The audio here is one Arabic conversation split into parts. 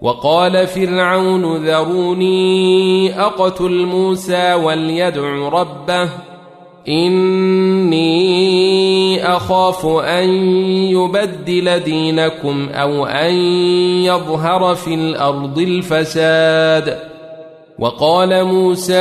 وقال فرعون ذروني أقتل موسى وليدع ربه إني أخاف أن يبدل دينكم أو أن يظهر في الأرض الفساد. وقال موسى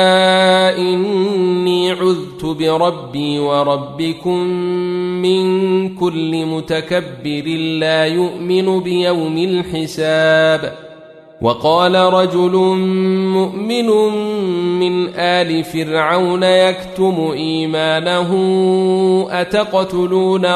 إني عذت بربي وربكم من كل متكبر لا يؤمن بيوم الحساب. وقال رجل مؤمن من آل فرعون يكتم إيمانه أتقتلون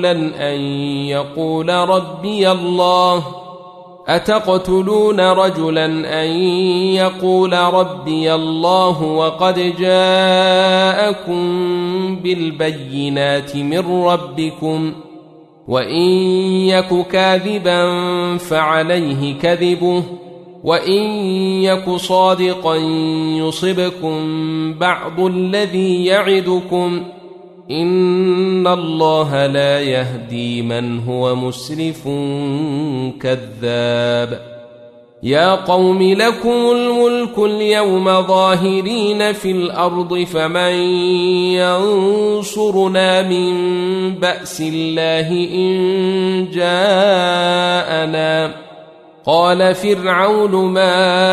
رجلا أن يقول ربي الله وقد جاءكم بالبينات من ربكم وإن يك كاذبا فعليه كذبه وإن يك صادقا يصبكم بعض الذي يعدكم إن الله لا يهدي من هو مسرف كذاب. يا قوم لكم الملك اليوم ظاهرين في الأرض فمن ينصرنا من بأس الله إن جاءنا. قال فرعون ما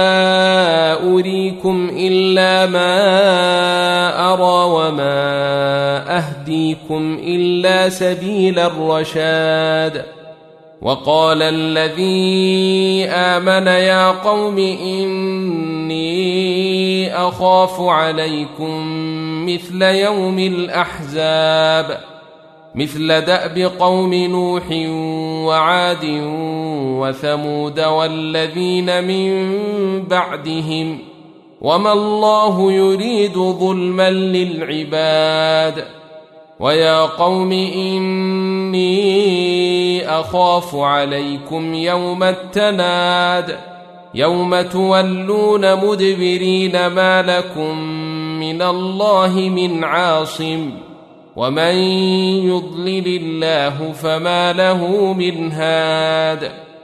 أريكم إلا ما أرى وما أهديكم إلا سبيل الرشاد. وقال الذي آمن يا قوم إني أخاف عليكم مثل يوم الأحزاب مثل دأب قوم نوح وعاد وثمود والذين من بعدهم وما الله يريد ظلما للعباد. ويا قوم إني أخاف عليكم يوم التناد يوم تولون مدبرين ما لكم من الله من عاصم ومن يضلل الله فما له من هاد.